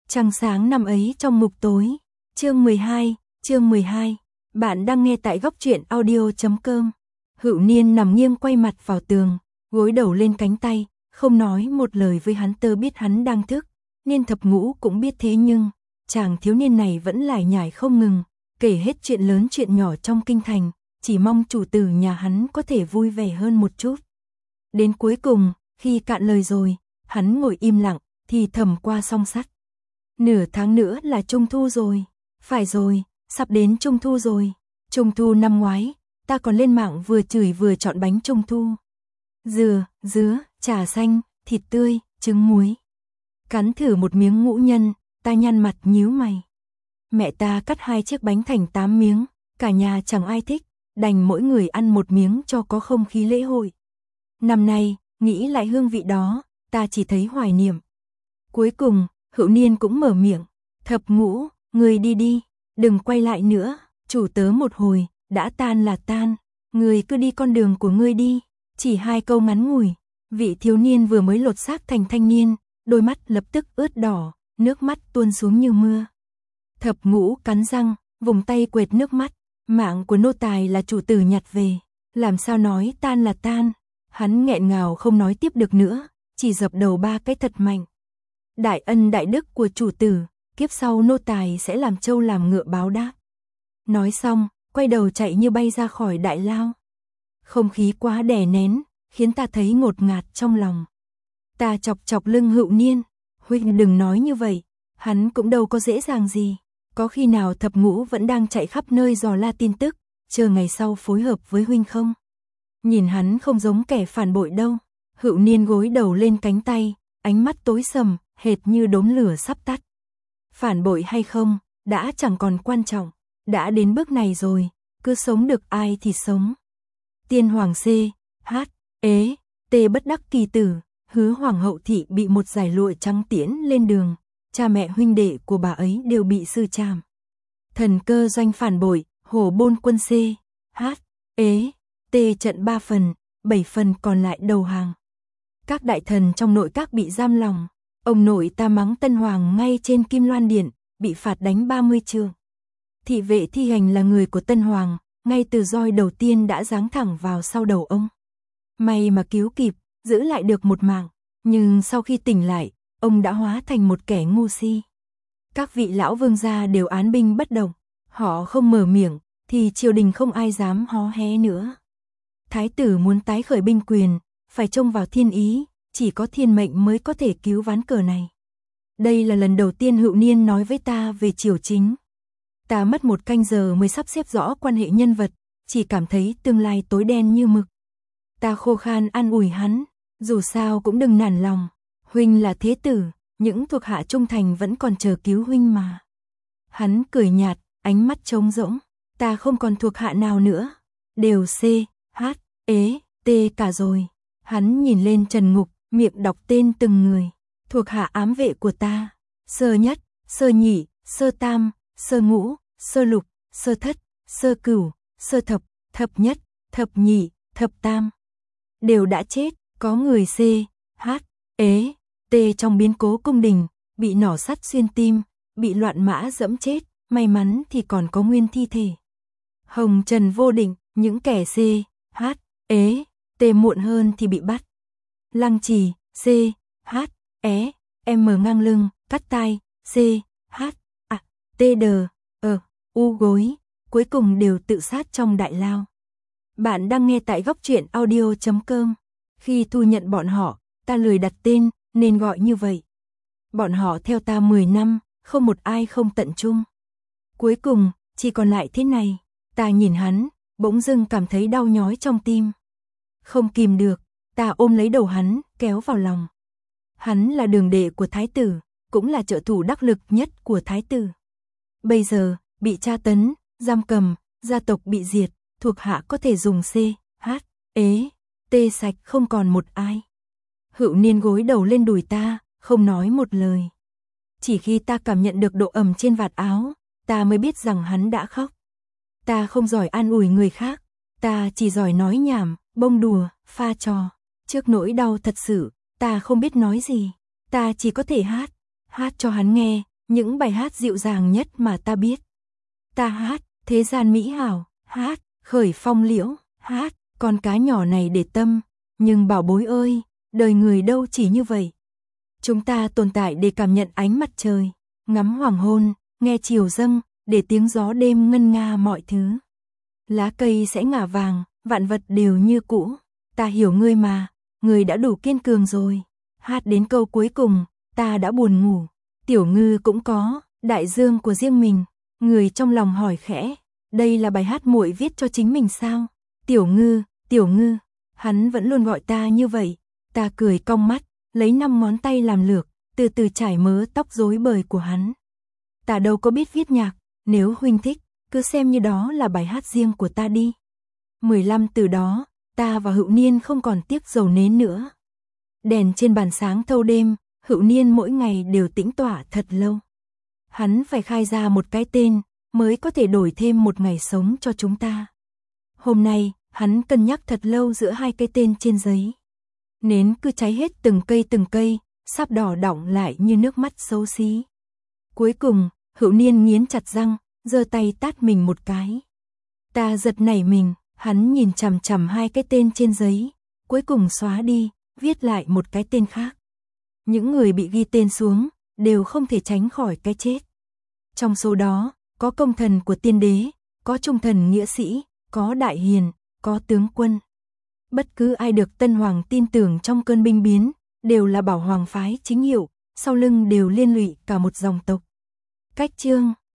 Trăng sáng năm ấy trong ngục tối. Chương 12. Bạn đang nghe tại góc truyện audio.com. Hữu Niên nằm nghiêng quay mặt vào tường, gối đầu lên cánh tay, không nói một lời với hắn. Tơ biết hắn đang thức, Niên Thập Ngũ cũng biết thế, nhưng chàng thiếu niên này vẫn lải nhải không ngừng, kể hết chuyện lớn chuyện nhỏ trong kinh thành, chỉ mong chủ tử nhà hắn có thể vui vẻ hơn một chút. Đến cuối cùng, khi cạn lời rồi, hắn ngồi im lặng, thì thầm qua song sắt. Nửa tháng nữa là Trung Thu rồi. Phải rồi, sắp đến Trung Thu rồi. Trung Thu năm ngoái, ta còn lên mạng vừa chửi vừa chọn bánh Trung Thu. Dứa, trà xanh, thịt tươi, trứng muối. Cắn thử một miếng ngũ nhân, ta nhăn mặt nhíu mày. Mẹ ta cắt 2 chiếc bánh thành 8 miếng, cả nhà chẳng ai thích, đành mỗi người ăn một miếng cho có không khí lễ hội. Năm nay, nghĩ lại hương vị đó, ta chỉ thấy hoài niệm. Cuối cùng, Hữu Niên cũng mở miệng. Thập Ngũ, người đi, đừng quay lại nữa, chủ tớ một hồi, đã tan là tan, người cứ đi con đường của ngươi đi. Chỉ 2 câu ngắn ngủi, vị thiếu niên vừa mới lột xác thành thanh niên, đôi mắt lập tức ướt đỏ, nước mắt tuôn xuống như mưa. Thập Ngũ cắn răng, vùng tay quệt nước mắt, mạng của nô tài là chủ tử nhặt về, làm sao nói tan là tan. Hắn nghẹn ngào không nói tiếp được nữa, chỉ dập đầu 3 cái thật mạnh. Đại ân đại đức của chủ tử, kiếp sau nô tài sẽ làm trâu làm ngựa báo đáp. Nói xong, quay đầu chạy như bay ra khỏi đại lao. Không khí quá đè nén, khiến ta thấy ngột ngạt trong lòng. Ta chọc lưng Hữu Niên. Huynh đừng nói như vậy, hắn cũng đâu có dễ dàng gì. Có khi nào Thập Ngũ vẫn đang chạy khắp nơi dò la tin tức, chờ ngày sau phối hợp với huynh không? Nhìn hắn không giống kẻ phản bội đâu. Hữu Niên gối đầu lên cánh tay, ánh mắt tối sầm, hệt như đốm lửa sắp tắt. Phản bội hay không, đã chẳng còn quan trọng. Đã đến bước này rồi, cứ sống được ai thì sống. Tiên hoàng T bất đắc kỳ tử, Hứa hoàng hậu thị bị một dải lụa trắng tiễn lên đường. Cha mẹ huynh đệ của bà ấy đều bị xử trảm. Thần Cơ doanh phản bội, Hổ Bôn quân T trận 3 phần, 7 phần còn lại đầu hàng. Các đại thần trong nội các bị giam lòng. Ông nội ta mắng Tân Hoàng ngay trên Kim Loan Điện, bị phạt đánh 30 trượng. Thị vệ thi hành là người của Tân Hoàng, ngay từ roi đầu tiên đã giáng thẳng vào sau đầu ông. May mà cứu kịp, giữ lại được một mạng, nhưng sau khi tỉnh lại, ông đã hóa thành một kẻ ngu si. Các vị lão vương gia đều án binh bất động, họ không mở miệng, thì triều đình không ai dám hó hé nữa. Thái tử muốn tái khởi binh quyền, phải trông vào thiên ý, chỉ có thiên mệnh mới có thể cứu ván cờ này. Đây là lần đầu tiên Hữu Niên nói với ta về triều chính. Ta mất 1 canh giờ mới sắp xếp rõ quan hệ nhân vật, chỉ cảm thấy tương lai tối đen như mực. Ta khô khan an ủi hắn, dù sao cũng đừng nản lòng, huynh là thế tử, những thuộc hạ trung thành vẫn còn chờ cứu huynh mà. Hắn cười nhạt, ánh mắt trống rỗng, ta không còn thuộc hạ nào nữa, đều T cả rồi. Hắn nhìn lên Trần Ngục, miệng đọc tên từng người. Thuộc hạ ám vệ của ta, Sơ Nhất, Sơ Nhị, Sơ Tam, Sơ Ngũ, Sơ Lục, Sơ Thất, Sơ Cửu, Sơ Thập, Thập Nhất, Thập Nhị, Thập Tam. Đều đã chết, có người T trong biến cố cung đình, bị nỏ sắt xuyên tim, bị loạn mã dẫm chết, may mắn thì còn có nguyên thi thể. Hồng Trần vô định, những kẻ T muộn hơn thì bị bắt. Lăng Trì ngang lưng, cắt tai U gối, cuối cùng đều tự sát trong đại lao. Bạn đang nghe tại góc truyện audio.com. Khi thu nhận bọn họ, ta lười đặt tên, nên gọi như vậy. Bọn họ theo ta 10 năm, không một ai không tận trung. Cuối cùng, chỉ còn lại thế này. Ta nhìn hắn, bỗng dưng cảm thấy đau nhói trong tim. Không kìm được, ta ôm lấy đầu hắn, kéo vào lòng. Hắn là đường đệ của thái tử, cũng là trợ thủ đắc lực nhất của thái tử. Bây giờ, bị tra tấn, giam cầm, gia tộc bị diệt, thuộc hạ có thể dùng T sạch không còn một ai. Hữu Niên gối đầu lên đùi ta, không nói một lời. Chỉ khi ta cảm nhận được độ ẩm trên vạt áo, ta mới biết rằng hắn đã khóc. Ta không giỏi an ủi người khác, ta chỉ giỏi nói nhảm, bông đùa, pha trò. Trước nỗi đau thật sự, ta không biết nói gì, ta chỉ có thể hát cho hắn nghe, những bài hát dịu dàng nhất mà ta biết. Ta hát, thế gian mỹ hảo, hát, khởi phong liễu, hát, con cá nhỏ này để tâm, nhưng bảo bối ơi, đời người đâu chỉ như vậy. Chúng ta tồn tại để cảm nhận ánh mặt trời, ngắm hoàng hôn, nghe chiều dâng, để tiếng gió đêm ngân nga mọi thứ. Lá cây sẽ ngả vàng, vạn vật đều như cũ. Ta hiểu ngươi mà, ngươi đã đủ kiên cường rồi. Hát đến câu cuối cùng, ta đã buồn ngủ. Tiểu Ngư cũng có đại dương của riêng mình. Người trong lòng hỏi khẽ, đây là bài hát muội viết cho chính mình sao? Tiểu Ngư, hắn vẫn luôn gọi ta như vậy. Ta cười cong mắt, lấy 5 ngón tay làm lược, từ từ trải mớ tóc rối bời của hắn. Ta đâu có biết viết nhạc, nếu huynh thích, cứ xem như đó là bài hát riêng của ta đi. 15 từ đó, ta và Hữu Niên không còn tiếc dầu nến nữa. Đèn trên bàn sáng thâu đêm, Hữu Niên mỗi ngày đều tĩnh tọa thật lâu. Hắn phải khai ra một cái tên, mới có thể đổi thêm một ngày sống cho chúng ta. Hôm nay, hắn cân nhắc thật lâu giữa 2 cái tên trên giấy. Nến cứ cháy hết từng cây, sáp đỏ đọng lại như nước mắt xấu xí. Cuối cùng, Hữu Niên nghiến chặt răng, giơ tay tát mình một cái. Ta giật nảy mình, hắn nhìn chằm chằm 2 cái tên trên giấy, cuối cùng xóa đi, viết lại một cái tên khác. Những người bị ghi tên xuống, đều không thể tránh khỏi cái chết. Trong số đó, có công thần của tiên đế, có trung thần nghĩa sĩ, có đại hiền, có tướng quân. Bất cứ ai được Tân Hoàng tin tưởng trong cơn binh biến, đều là bảo hoàng phái chính hiệu, sau lưng đều liên lụy cả một dòng tộc. Cách chương